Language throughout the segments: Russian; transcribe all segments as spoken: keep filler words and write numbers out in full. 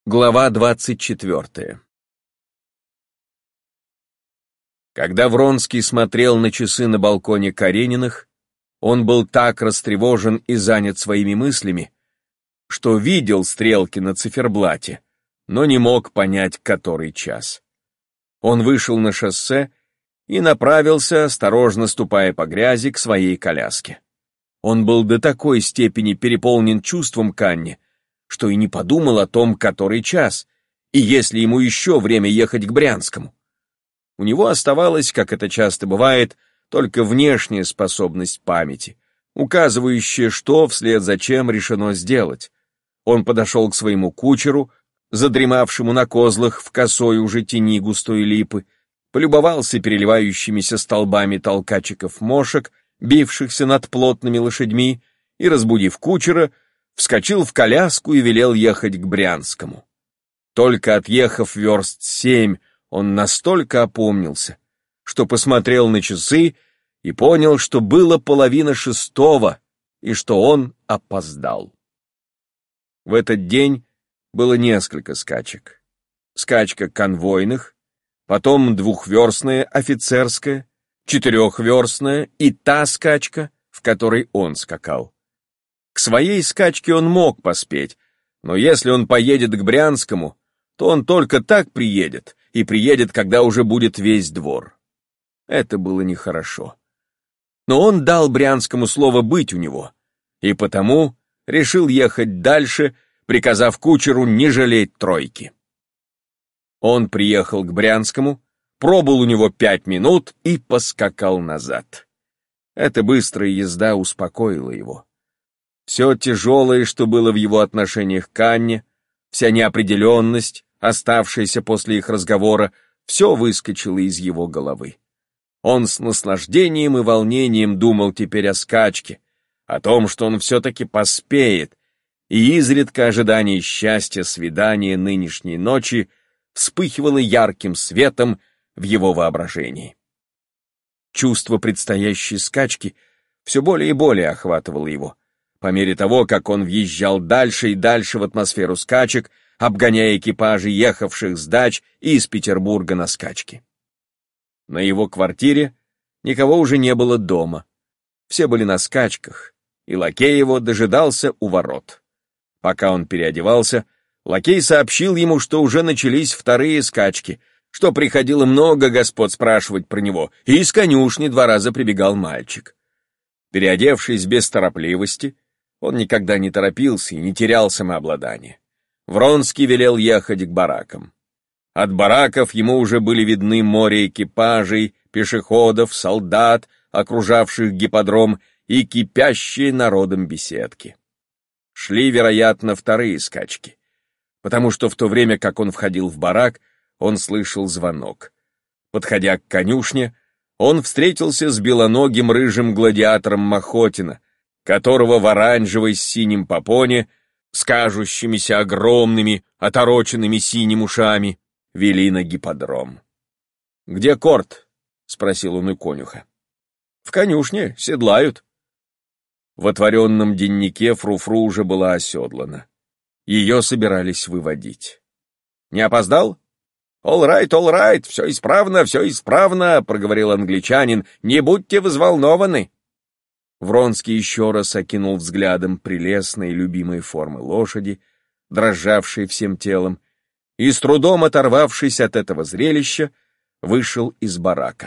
Глава двадцать четвертая. Когда Вронский смотрел на часы на балконе Карениных, он был так растревожен и занят своими мыслями, что видел стрелки на циферблате, но не мог понять, который час. Он вышел на шоссе и направился, осторожно ступая по грязи, к своей коляске. Он был до такой степени переполнен чувством к Анне, что и не подумал о том, который час, и есть ли ему еще время ехать к Брянскому. У него оставалась, как это часто бывает, только внешняя способность памяти, указывающая, что вслед за чем решено сделать. Он подошел к своему кучеру, задремавшему на козлах в косой уже тени густой липы, полюбовался переливающимися столбами толкачиков мошек, бившихся над плотными лошадьми, и, разбудив кучера, вскочил в коляску и велел ехать к Брянскому. Только отъехав верст семь, он настолько опомнился, что посмотрел на часы и понял, что было половина шестого и что он опоздал. В этот день было несколько скачек. Скачка конвойных, потом двухверстная офицерская, четырехверстная и та скачка, в которой он скакал. К своей скачке он мог поспеть, но если он поедет к Брянскому, то он только так приедет, и приедет, когда уже будет весь двор. Это было нехорошо. Но он дал Брянскому слово быть у него, и потому решил ехать дальше, приказав кучеру не жалеть тройки. Он приехал к Брянскому, пробыл у него пять минут и поскакал назад. Эта быстрая езда успокоила его. Все тяжелое, что было в его отношениях к Анне, вся неопределенность, оставшаяся после их разговора, все выскочило из его головы. Он с наслаждением и волнением думал теперь о скачке, о том, что он все-таки поспеет, и изредка ожидание счастья свидания нынешней ночи вспыхивало ярким светом в его воображении. Чувство предстоящей скачки все более и более охватывало его, по мере того, как он въезжал дальше и дальше в атмосферу скачек, обгоняя экипажи, ехавших с дач и из Петербурга на скачки. На его квартире никого уже не было дома. Все были на скачках, и лакей его дожидался у ворот. Пока он переодевался, лакей сообщил ему, что уже начались вторые скачки, что приходило много господ спрашивать про него, и из конюшни два раза прибегал мальчик. Переодевшись без торопливости, он никогда не торопился и не терял самообладание. Вронский велел ехать к баракам. От бараков ему уже были видны море экипажей, пешеходов, солдат, окружавших гипподром, и кипящие народом беседки. Шли, вероятно, вторые скачки, потому что в то время, как он входил в барак, он слышал звонок. Подходя к конюшне, он встретился с белоногим рыжим гладиатором Махотина, которого в оранжевой с синим попоне, с кажущимися огромными, отороченными синим ушами, вели на гипподром. «Где Корт?» — спросил он у конюха. «В конюшне, седлают». В отворенном деннике Фру-Фру уже была оседлана. Ее собирались выводить. «Не опоздал?» «All right, all right, все исправно, все исправно», — проговорил англичанин, — «не будьте взволнованы». Вронский еще раз окинул взглядом прелестные любимые формы лошади, дрожавшей всем телом, и, с трудом оторвавшись от этого зрелища, вышел из барака.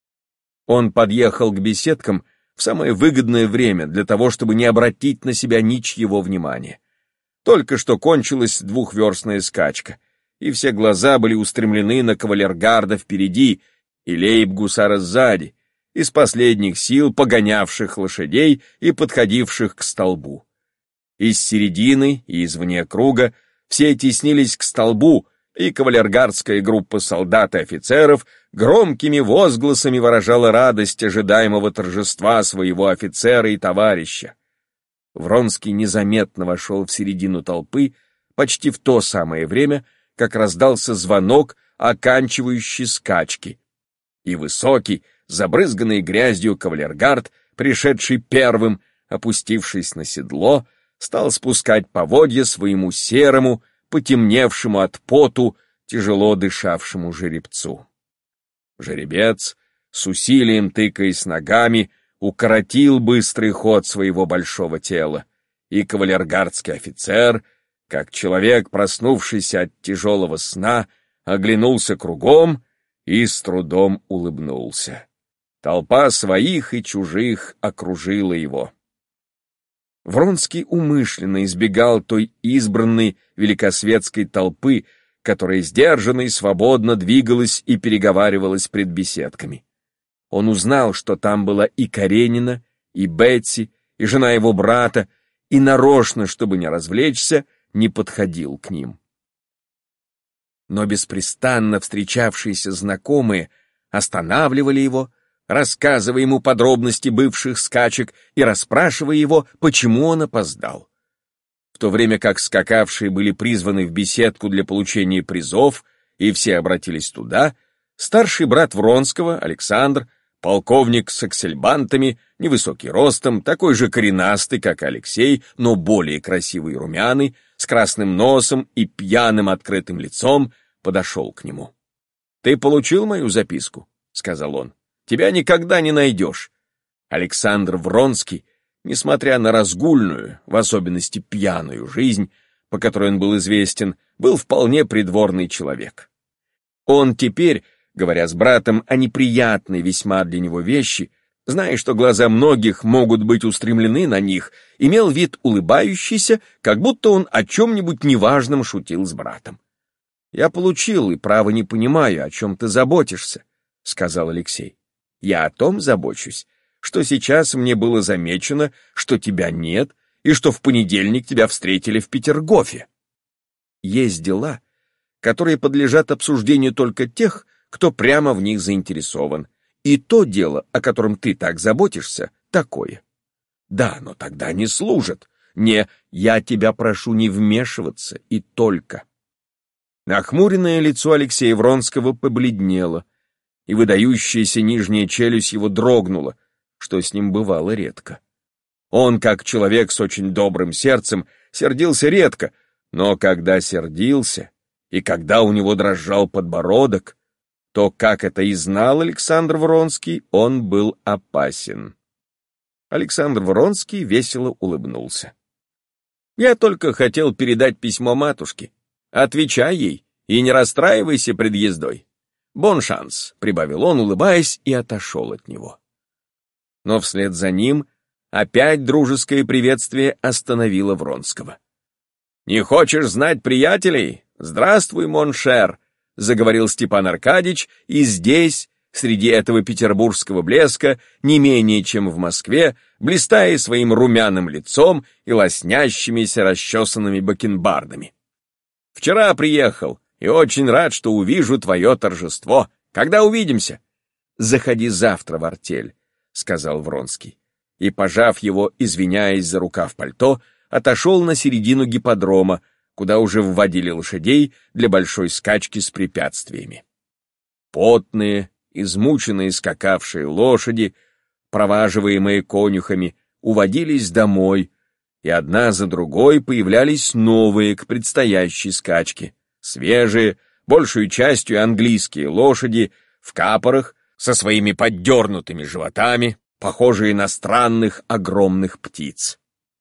Он подъехал к беседкам в самое выгодное время для того, чтобы не обратить на себя ничьего внимания. Только что кончилась двухверстная скачка, и все глаза были устремлены на кавалергарда впереди и лейб-гусара сзади, из последних сил погонявших лошадей и подходивших к столбу. Из середины и извне круга все теснились к столбу, и кавалергардская группа солдат и офицеров громкими возгласами выражала радость ожидаемого торжества своего офицера и товарища. Вронский незаметно вошел в середину толпы почти в то самое время, как раздался звонок, оканчивающий скачки, и высокий, забрызганный грязью кавалергард, пришедший первым, опустившись на седло, стал спускать поводья своему серому, потемневшему от поту, тяжело дышавшему жеребцу. Жеребец, с усилием тыкаясь ногами, укоротил быстрый ход своего большого тела, и кавалергардский офицер, как человек, проснувшийся от тяжелого сна, оглянулся кругом и с трудом улыбнулся. Толпа своих и чужих окружила его. Вронский умышленно избегал той избранной великосветской толпы, которая сдержанно и свободно двигалась и переговаривалась пред беседками. Он узнал, что там была и Каренина, и Бетси, и жена его брата, и нарочно, чтобы не развлечься, не подходил к ним. Но беспрестанно встречавшиеся знакомые останавливали его, рассказывая ему подробности бывших скачек и расспрашивая его, почему он опоздал. В то время как скакавшие были призваны в беседку для получения призов, и все обратились туда, старший брат Вронского, Александр, полковник с аксельбантами, невысокий ростом, такой же коренастый, как Алексей, но более красивый и румяный, с красным носом и пьяным открытым лицом, подошел к нему. «Ты получил мою записку?» — сказал он. «Тебя никогда не найдешь». Александр Вронский, несмотря на разгульную, в особенности пьяную жизнь, по которой он был известен, был вполне придворный человек. Он теперь, говоря с братом о неприятной весьма для него вещи, зная, что глаза многих могут быть устремлены на них, имел вид улыбающийся, как будто он о чем-нибудь неважном шутил с братом. «Я получил, и право не понимаю, о чем ты заботишься», — сказал Алексей. «Я о том забочусь, что сейчас мне было замечено, что тебя нет, и что в понедельник тебя встретили в Петергофе. Есть дела, которые подлежат обсуждению только тех, кто прямо в них заинтересован, и то дело, о котором ты так заботишься, такое. Да, но тогда не служат. Не, я тебя прошу не вмешиваться, и только». Нахмуренное лицо Алексея Вронского побледнело, и выдающаяся нижняя челюсть его дрогнула, что с ним бывало редко. Он, как человек с очень добрым сердцем, сердился редко, но когда сердился, и когда у него дрожал подбородок, то, как это и знал Александр Вронский, он был опасен. Александр Вронский весело улыбнулся. «Я только хотел передать письмо матушке. Отвечай ей и не расстраивайся пред ездой. Бон шанс», — прибавил он, улыбаясь, и отошел от него. Но вслед за ним опять дружеское приветствие остановило Вронского. «Не хочешь знать приятелей? Здравствуй, моншер», — заговорил Степан Аркадьич, и здесь, среди этого петербургского блеска, не менее чем в Москве, блистая своим румяным лицом и лоснящимися расчесанными бакенбардами. «Вчера приехал, и очень рад, что увижу твое торжество. Когда увидимся?» «Заходи завтра в артель», — сказал Вронский, и, пожав его, извиняясь за рукав пальто, отошел на середину гипподрома, куда уже вводили лошадей для большой скачки с препятствиями. Потные, измученные скакавшие лошади, проваживаемые конюхами, уводились домой, и одна за другой появлялись новые к предстоящей скачке, свежие, большую частью английские лошади, в капорах, со своими поддернутыми животами, похожие на странных огромных птиц.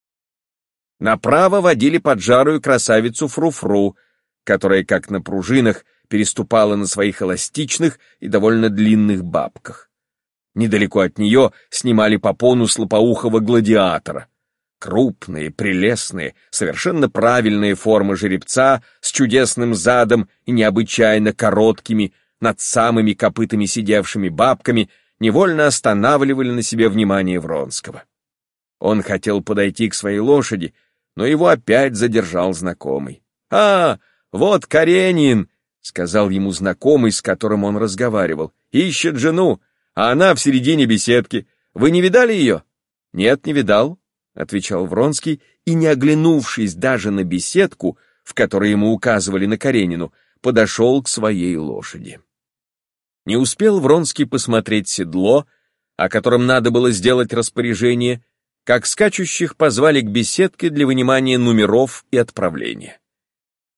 Направо водили поджарую красавицу Фру-Фру, которая, как на пружинах, переступала на своих эластичных и довольно длинных бабках. Недалеко от нее снимали попону с лопоухого гладиатора. Крупные, прелестные, совершенно правильные формы жеребца с чудесным задом и необычайно короткими, над самыми копытами сидевшими бабками невольно останавливали на себе внимание Вронского. Он хотел подойти к своей лошади, но его опять задержал знакомый. «А, вот Каренин!» — сказал ему знакомый, с которым он разговаривал. «Ищет жену, а она в середине беседки. Вы не видали ее?» «Нет, не видал», — отвечал Вронский, и, не оглянувшись даже на беседку, в которой ему указывали на Каренину, подошел к своей лошади. Не успел Вронский посмотреть седло, о котором надо было сделать распоряжение, как скачущих позвали к беседке для вынимания номеров и отправления.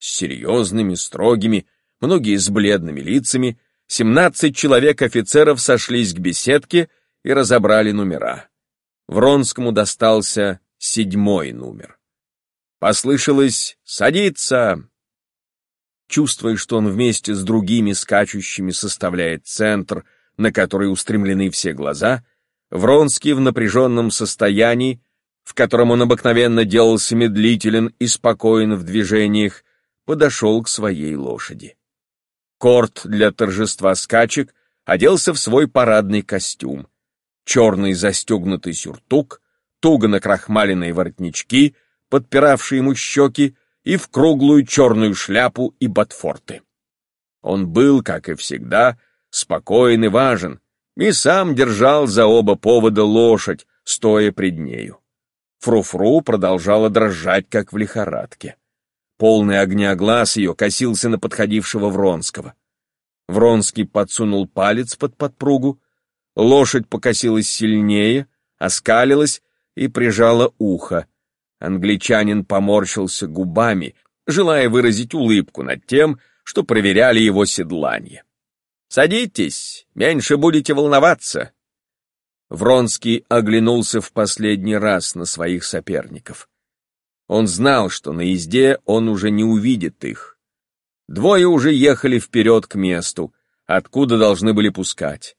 с серьезными, строгими, многие с бледными лицами, семнадцать человек-офицеров сошлись к беседке и разобрали номера. Вронскому достался седьмой номер. Послышалось «Садиться!». Чувствуя, что он вместе с другими скачущими составляет центр, на который устремлены все глаза, Вронский в напряженном состоянии, в котором он обыкновенно делался медлителен и спокоен в движениях, подошел к своей лошади. Корт для торжества скачек оделся в свой парадный костюм. Черный застегнутый сюртук, туго накрахмаленные воротнички, подпиравшие ему щеки, и в круглую черную шляпу и ботфорты. Он был, как и всегда, спокоен и важен, и сам держал за оба повода лошадь, стоя пред нею. Фру-фру продолжала дрожать, как в лихорадке. Полный огня глаз ее косился на подходившего Вронского. Вронский подсунул палец под подпругу, лошадь покосилась сильнее, оскалилась и прижала ухо. Англичанин поморщился губами, желая выразить улыбку над тем, что проверяли его седланье. «Садитесь, меньше будете волноваться». Вронский оглянулся в последний раз на своих соперников. Он знал, что на езде он уже не увидит их. Двое уже ехали вперед к месту, откуда должны были пускать.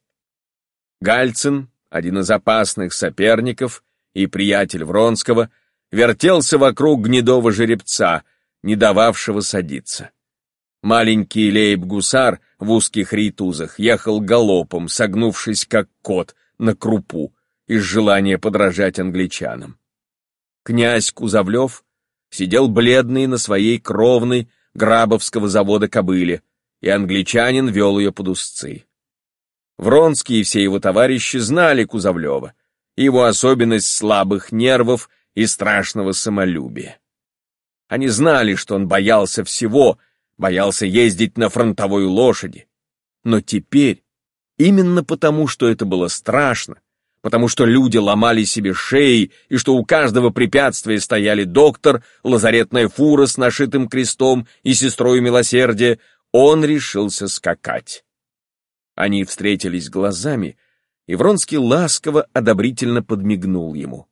Гальцин, один из опасных соперников и приятель Вронского, вертелся вокруг гнедого жеребца, не дававшего садиться. Маленький лейб-гусар в узких рейтузах ехал галопом, согнувшись как кот на крупу, из желания подражать англичанам. Князь Кузовлев сидел бледный на своей кровной Грабовского завода кобыле, и англичанин вел ее под узцы. Вронский и все его товарищи знали Кузовлева, его особенность слабых нервов и страшного самолюбия. Они знали, что он боялся всего, боялся ездить на фронтовой лошади. Но теперь, именно потому, что это было страшно, потому что люди ломали себе шеи, и что у каждого препятствия стояли доктор, лазаретная фура с нашитым крестом и сестрой милосердия, он решился скакать. Они встретились глазами, и Вронский ласково, одобрительно подмигнул ему.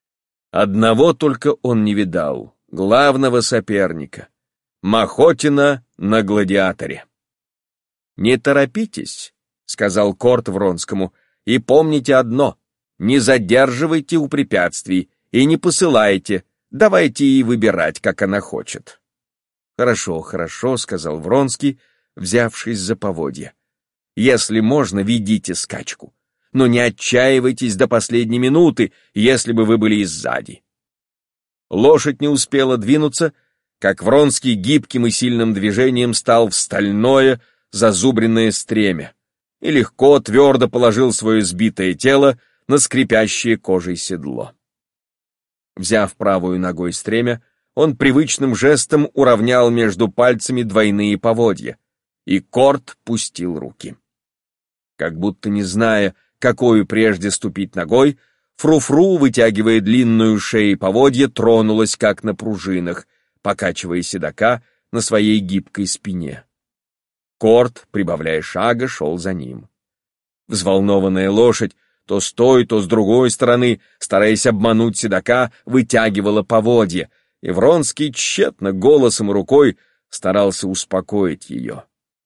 Одного только он не видал, главного соперника, Махотина на гладиаторе. «Не торопитесь», — сказал Корт Вронскому, — «и помните одно, не задерживайте у препятствий и не посылайте, давайте ей выбирать, как она хочет». «Хорошо, хорошо», — сказал Вронский, взявшись за поводья. «Если можно, ведите скачку. Но не отчаивайтесь до последней минуты, если бы вы были сзади». Лошадь не успела двинуться, как Вронский гибким и сильным движением стал в стальное, зазубренное стремя и легко, твердо положил свое сбитое тело на скрипящее кожей седло. Взяв правую ногой стремя, он привычным жестом уравнял между пальцами двойные поводья, и Корт пустил руки. Как будто не зная, какую прежде ступить ногой, Фру-фру, вытягивая длинную шею поводья, тронулась, как на пружинах, покачивая седока на своей гибкой спине. Корт, прибавляя шага, шел за ним. Взволнованная лошадь то с той, то с другой стороны, стараясь обмануть седока, вытягивала поводья, и Вронский тщетно голосом и рукой старался успокоить ее.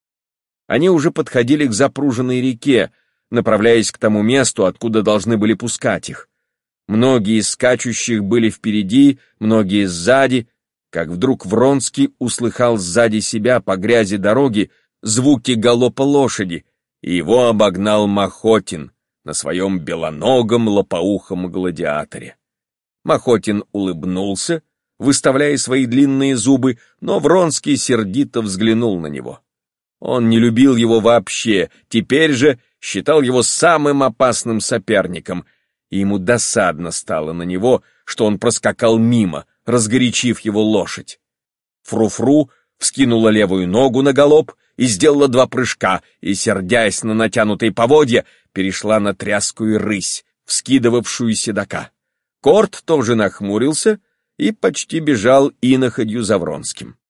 Они уже подходили к запруженной реке, направляясь к тому месту, откуда должны были пускать их. Многие из скачущих были впереди, многие сзади, как вдруг Вронский услыхал сзади себя по грязи дороги звуки галопа лошади, и его обогнал Махотин на своем белоногом лопоухом гладиаторе. Махотин улыбнулся, выставляя свои длинные зубы, но Вронский сердито взглянул на него. Он не любил его вообще, теперь же считал его самым опасным соперником, и ему досадно стало на него, что он проскакал мимо, разгорячив его лошадь. Фру-фру вскинула левую ногу на галоп и сделала два прыжка, и, сердясь на натянутые поводья, перешла на тряскую рысь, вскидывавшую седока. Корт тоже нахмурился и почти бежал иноходью за Вронским.